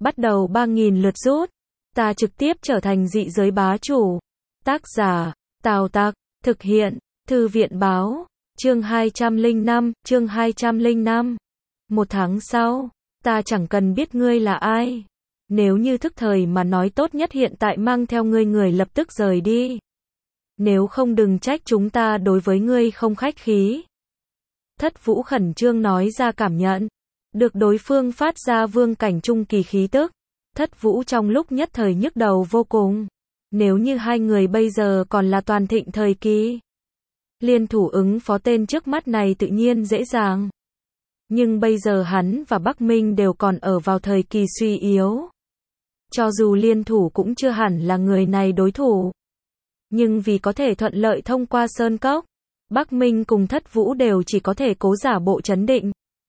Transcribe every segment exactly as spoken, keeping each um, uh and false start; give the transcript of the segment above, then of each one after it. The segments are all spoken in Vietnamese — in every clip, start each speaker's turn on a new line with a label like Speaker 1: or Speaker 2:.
Speaker 1: bắt đầu ba nghìn lượt rút. Ta trực tiếp trở thành dị giới bá chủ. Tác giả, Tào Tặc, thực hiện, Thư viện báo, chương hai trăm lẻ năm, chương hai trăm lẻ năm. Một tháng sau, ta chẳng cần biết ngươi là ai. Nếu như thức thời mà nói tốt nhất hiện tại mang theo ngươi người lập tức rời đi. Nếu không đừng trách chúng ta đối với ngươi không khách khí. Thất Vũ khẩn trương nói ra cảm nhận. Được đối phương phát ra vương cảnh trung kỳ khí tức. Thất Vũ trong lúc nhất thời nhức đầu vô cùng. Nếu như hai người bây giờ còn là toàn thịnh thời kỳ, liên thủ ứng phó tên trước mắt này tự nhiên dễ dàng. Nhưng bây giờ hắn và Bắc Minh đều còn ở vào thời kỳ suy yếu. Cho dù liên thủ cũng chưa hẳn là người này đối thủ. Nhưng vì có thể thuận lợi thông qua Sơn Cốc, Bắc Minh cùng Thất Vũ đều chỉ có thể cố giả bộ trấn định.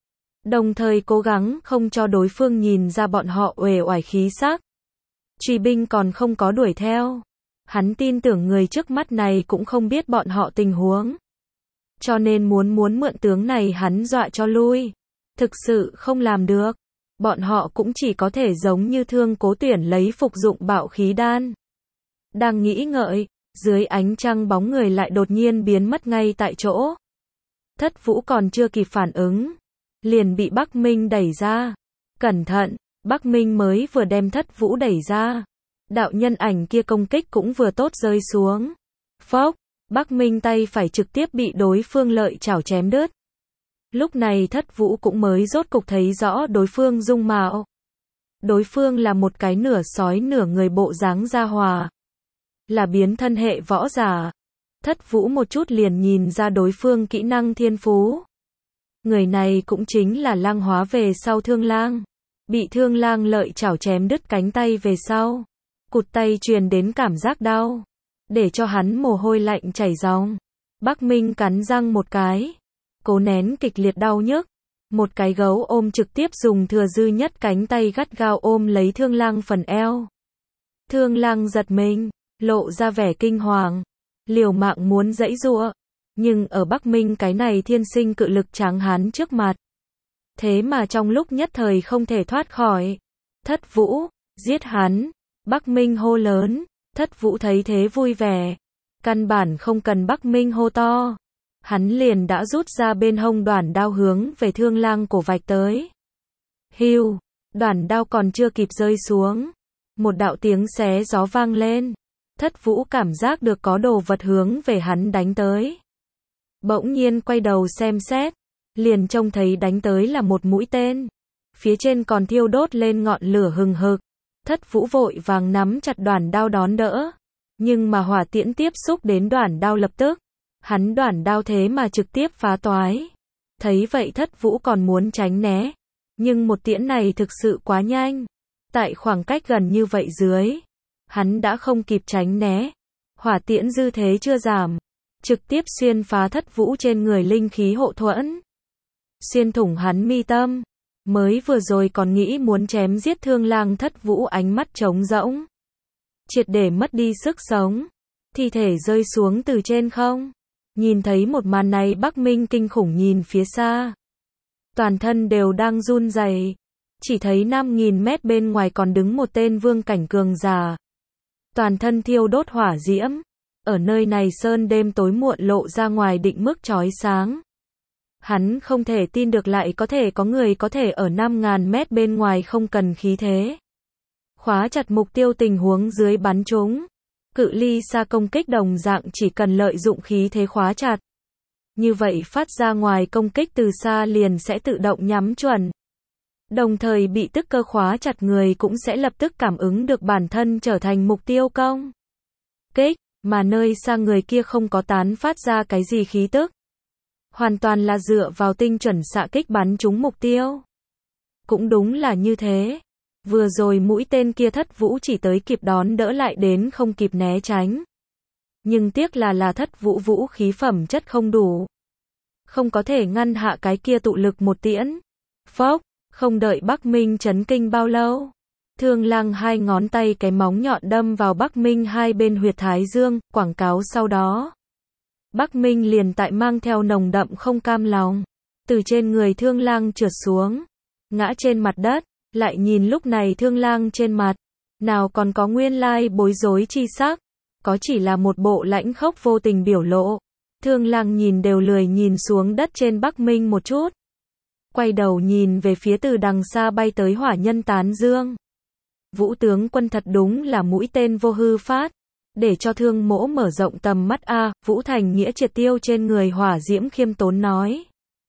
Speaker 1: Đồng thời cố gắng không cho đối phương nhìn ra bọn họ uể oải khí sắc. Truy binh còn không có đuổi theo. Hắn tin tưởng người trước mắt này cũng không biết bọn họ tình huống. Cho nên muốn muốn mượn tướng này hắn dọa cho lui. Thực sự không làm được. Bọn họ cũng chỉ có thể giống như Thương Cố Tuyển lấy phục dụng bạo khí đan. Đang nghĩ ngợi, dưới ánh trăng bóng người lại đột nhiên biến mất ngay tại chỗ. Thất Vũ còn chưa kịp phản ứng, liền bị Bắc Minh đẩy ra. Cẩn thận, Bắc Minh mới vừa đem Thất Vũ đẩy ra. Đạo nhân ảnh kia công kích cũng vừa tốt rơi xuống. Phốc, Bắc Minh tay phải trực tiếp bị đối phương lợi chảo chém đứt. Lúc này Thất Vũ cũng mới rốt cục thấy rõ đối phương dung mạo. Đối phương là một cái nửa sói nửa người bộ dáng gia hòa. Là biến thân hệ võ giả. Thất Vũ một chút liền nhìn ra đối phương kỹ năng thiên phú. Người này cũng chính là lang hóa về sau Thương Lang. Bị Thương Lang lợi chảo chém đứt cánh tay về sau. Cụt tay truyền đến cảm giác đau. Để cho hắn mồ hôi lạnh chảy ròng. Bắc Minh cắn răng một cái. Cố nén kịch liệt đau nhức. Một cái gấu ôm trực tiếp dùng thừa dư nhất cánh tay gắt gao ôm lấy Thương Lang phần eo. Thương Lang giật mình, lộ ra vẻ kinh hoàng. Liều mạng muốn giãy giụa. Nhưng ở Bắc Minh cái này thiên sinh cự lực tráng hán trước mặt. Thế mà trong lúc nhất thời không thể thoát khỏi. Thất Vũ, giết hắn. Bắc Minh hô lớn. Thất Vũ thấy thế vui vẻ. Căn bản không cần Bắc Minh hô to. Hắn liền đã rút ra bên hông đoản đao hướng về Thương Lang cổ vạch tới. Hưu, đoản đao còn chưa kịp rơi xuống. Một đạo tiếng xé gió vang lên. Thất Vũ cảm giác được có đồ vật hướng về hắn đánh tới. Bỗng nhiên quay đầu xem xét. Liền trông thấy đánh tới là một mũi tên. Phía trên còn thiêu đốt lên ngọn lửa hừng hực. Thất Vũ vội vàng nắm chặt đoản đao đón đỡ. Nhưng mà hỏa tiễn tiếp xúc đến đoản đao lập tức. Hắn đoản đao thế mà trực tiếp phá toái. Thấy vậy Thất Vũ còn muốn tránh né. Nhưng một tiễn này thực sự quá nhanh. Tại khoảng cách gần như vậy dưới. Hắn đã không kịp tránh né. Hỏa tiễn dư thế chưa giảm. Trực tiếp xuyên phá Thất Vũ trên người linh khí hộ thuẫn. Xuyên thủng hắn mi tâm. Mới vừa rồi còn nghĩ muốn chém giết Thương Lang Thất Vũ ánh mắt trống rỗng. Triệt để mất đi sức sống. Thi thể rơi xuống từ trên không. Nhìn thấy một màn này Bắc Minh kinh khủng nhìn phía xa. Toàn thân đều đang run rẩy. Chỉ thấy năm nghìn mét bên ngoài còn đứng một tên vương cảnh cường giả. Toàn thân thiêu đốt hỏa diễm. Ở nơi này sơn đêm tối muộn lộ ra ngoài định mức chói sáng. Hắn không thể tin được lại có thể có người có thể ở năm nghìn mét bên ngoài không cần khí thế. Khóa chặt mục tiêu tình huống dưới bắn chúng. Cự ly xa công kích đồng dạng chỉ cần lợi dụng khí thế khóa chặt. Như vậy phát ra ngoài công kích từ xa liền sẽ tự động nhắm chuẩn. Đồng thời bị tức cơ khóa chặt người cũng sẽ lập tức cảm ứng được bản thân trở thành mục tiêu công kích, mà nơi xa người kia không có tán phát ra cái gì khí tức. Hoàn toàn là dựa vào tinh chuẩn xạ kích bắn trúng mục tiêu. Cũng đúng là như thế. Vừa rồi mũi tên kia Thất Vũ chỉ tới kịp đón đỡ lại đến không kịp né tránh. Nhưng tiếc là là Thất Vũ vũ khí phẩm chất không đủ. Không có thể ngăn hạ cái kia tụ lực một tiễn. Phốc, không đợi Bắc Minh chấn kinh bao lâu. Thương Lang hai ngón tay cái móng nhọn đâm vào Bắc Minh hai bên huyệt thái dương, quảng cáo sau đó. Bắc Minh liền tại mang theo nồng đậm không cam lòng. Từ trên người Thương Lang trượt xuống. Ngã trên mặt đất. Lại nhìn lúc này Thương Lang trên mặt, nào còn có nguyên lai bối rối chi sắc, có chỉ là một bộ lãnh khốc vô tình biểu lộ. Thương Lang nhìn đều lười nhìn xuống đất trên Bắc Minh một chút. Quay đầu nhìn về phía từ đằng xa bay tới hỏa nhân tán dương. Vũ tướng quân thật đúng là mũi tên vô hư phát. Để cho Thương Mỗ mở rộng tầm mắt a, Vũ Thành Nghĩa triệt tiêu trên người hỏa diễm khiêm tốn nói.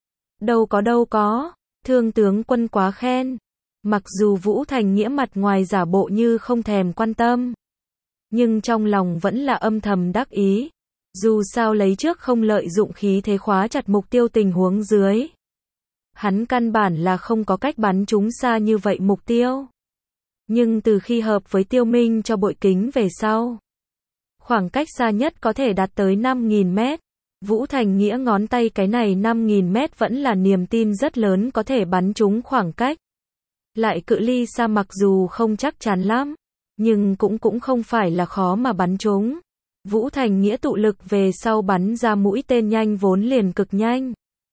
Speaker 1: Đâu có đâu có, Thương tướng quân quá khen. Mặc dù Vũ Thành Nghĩa mặt ngoài giả bộ như không thèm quan tâm, nhưng trong lòng vẫn là âm thầm đắc ý. Dù sao lấy trước không lợi dụng khí thế khóa chặt mục tiêu tình huống dưới. Hắn căn bản là không có cách bắn trúng xa như vậy mục tiêu. Nhưng từ khi hợp với Tiêu Minh cho bội kính về sau, khoảng cách xa nhất có thể đạt tới năm nghìn mét. Vũ Thành Nghĩa ngón tay cái này năm nghìn mét vẫn là niềm tin rất lớn có thể bắn trúng khoảng cách. Lại cự ly xa mặc dù không chắc chắn lắm, nhưng cũng cũng không phải là khó mà bắn trúng. Vũ Thành Nghĩa tụ lực về sau bắn ra mũi tên nhanh vốn liền cực nhanh.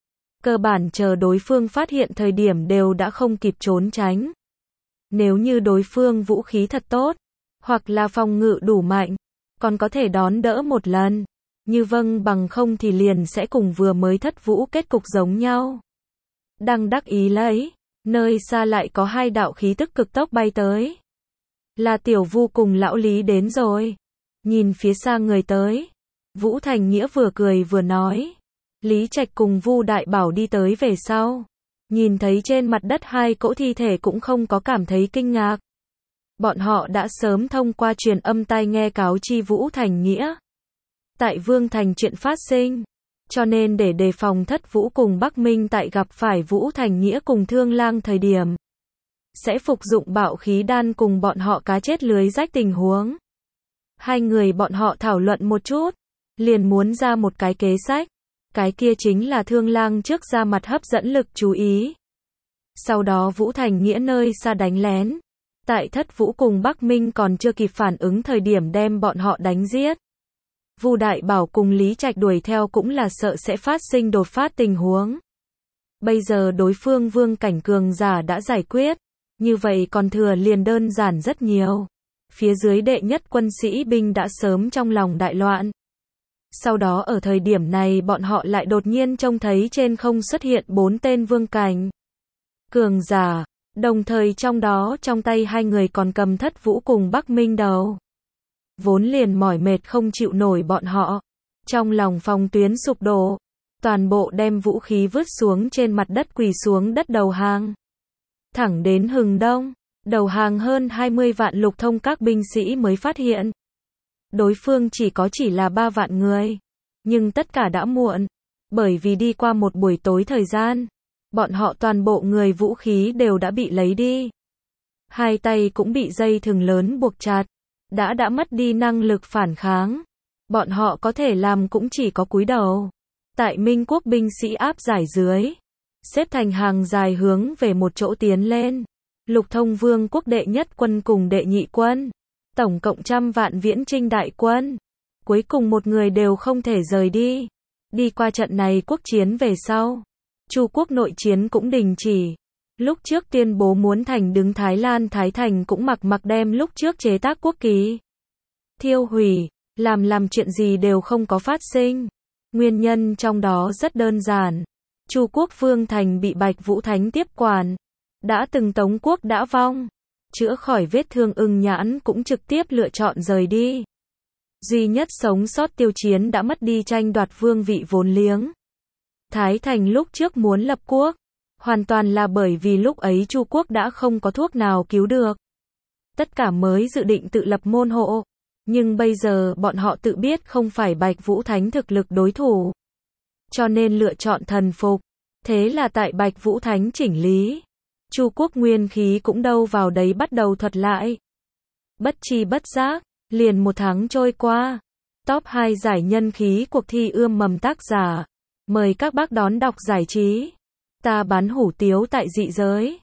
Speaker 1: Cơ bản chờ đối phương phát hiện thời điểm đều đã không kịp trốn tránh. Nếu như đối phương vũ khí thật tốt, hoặc là phòng ngự đủ mạnh, còn có thể đón đỡ một lần. Như vâng bằng không thì liền sẽ cùng vừa mới thất vũ kết cục giống nhau. Đang đắc ý lấy, nơi xa lại có hai đạo khí tức cực tốc bay tới. Là Tiểu Vu cùng lão Lý đến rồi. Nhìn phía xa người tới, Vũ Thành Nghĩa vừa cười vừa nói. Lý Trạch cùng Vu Đại Bảo đi tới về sau. Nhìn thấy trên mặt đất hai cỗ thi thể cũng không có cảm thấy kinh ngạc. Bọn họ đã sớm thông qua truyền âm tai nghe cáo chi Vũ Thành Nghĩa. Tại Vương Thành chuyện phát sinh. Cho nên để đề phòng thất vũ cùng Bắc Minh tại gặp phải Vũ Thành Nghĩa cùng Thương Lang thời điểm. Sẽ phục dụng bạo khí đan cùng bọn họ cá chết lưới rách tình huống. Hai người bọn họ thảo luận một chút. Liền muốn ra một cái kế sách. Cái kia chính là Thương Lang trước ra mặt hấp dẫn lực chú ý. Sau đó Vũ Thành Nghĩa nơi xa đánh lén. Tại thất vũ cùng Bắc Minh còn chưa kịp phản ứng thời điểm đem bọn họ đánh giết. Vu Đại Bảo cùng Lý Trạch đuổi theo cũng là sợ sẽ phát sinh đột phát tình huống. Bây giờ đối phương vương cảnh cường giả đã giải quyết. Như vậy còn thừa liền đơn giản rất nhiều. Phía dưới đệ nhất quân sĩ binh đã sớm trong lòng đại loạn. Sau đó ở thời điểm này bọn họ lại đột nhiên trông thấy trên không xuất hiện bốn tên vương cảnh cường giả, đồng thời trong đó trong tay hai người còn cầm thất vũ cùng Bắc Minh đầu. Vốn liền mỏi mệt không chịu nổi bọn họ, trong lòng phòng tuyến sụp đổ, toàn bộ đem vũ khí vứt xuống trên mặt đất quỳ xuống đất đầu hàng. Thẳng đến hừng đông, đầu hàng hơn hai mươi vạn lục thông các binh sĩ mới phát hiện. Đối phương chỉ có chỉ là ba vạn người, nhưng tất cả đã muộn, bởi vì đi qua một buổi tối thời gian, bọn họ toàn bộ người vũ khí đều đã bị lấy đi. Hai tay cũng bị dây thừng lớn buộc chặt, đã đã mất đi năng lực phản kháng. Bọn họ có thể làm cũng chỉ có cúi đầu. Tại Minh quốc binh sĩ áp giải dưới, xếp thành hàng dài hướng về một chỗ tiến lên. Lục thông vương quốc đệ nhất quân cùng đệ nhị quân. Tổng cộng trăm vạn viễn trinh đại quân. Cuối cùng một người đều không thể rời đi. Đi qua trận này quốc chiến về sau, Chu quốc nội chiến cũng đình chỉ. Lúc trước tuyên bố muốn thành đứng Thái Lan Thái Thành cũng mặc mặc đem lúc trước chế tác quốc kỳ thiêu hủy, làm làm chuyện gì đều không có phát sinh. Nguyên nhân trong đó rất đơn giản. Chu quốc Vương Thành bị Bạch Vũ Thánh tiếp quản. Đã từng Tống quốc đã vong. Chữa khỏi vết thương ưng nhãn cũng trực tiếp lựa chọn rời đi. Duy nhất sống sót Tiêu Chiến đã mất đi tranh đoạt vương vị vốn liếng. Thái Thành lúc trước muốn lập quốc, hoàn toàn là bởi vì lúc ấy Chu quốc đã không có thuốc nào cứu được. Tất cả mới dự định tự lập môn hộ. Nhưng bây giờ bọn họ tự biết không phải Bạch Vũ Thánh thực lực đối thủ. Cho nên lựa chọn thần phục. Thế là tại Bạch Vũ Thánh chỉnh lý, Chu quốc nguyên khí cũng đâu vào đấy bắt đầu thuật lại. Bất chi bất giác, liền một tháng trôi qua. Top hai giải nhân khí cuộc thi ươm mầm tác giả. Mời các bác đón đọc giải trí. Ta bán hủ tiếu tại dị giới.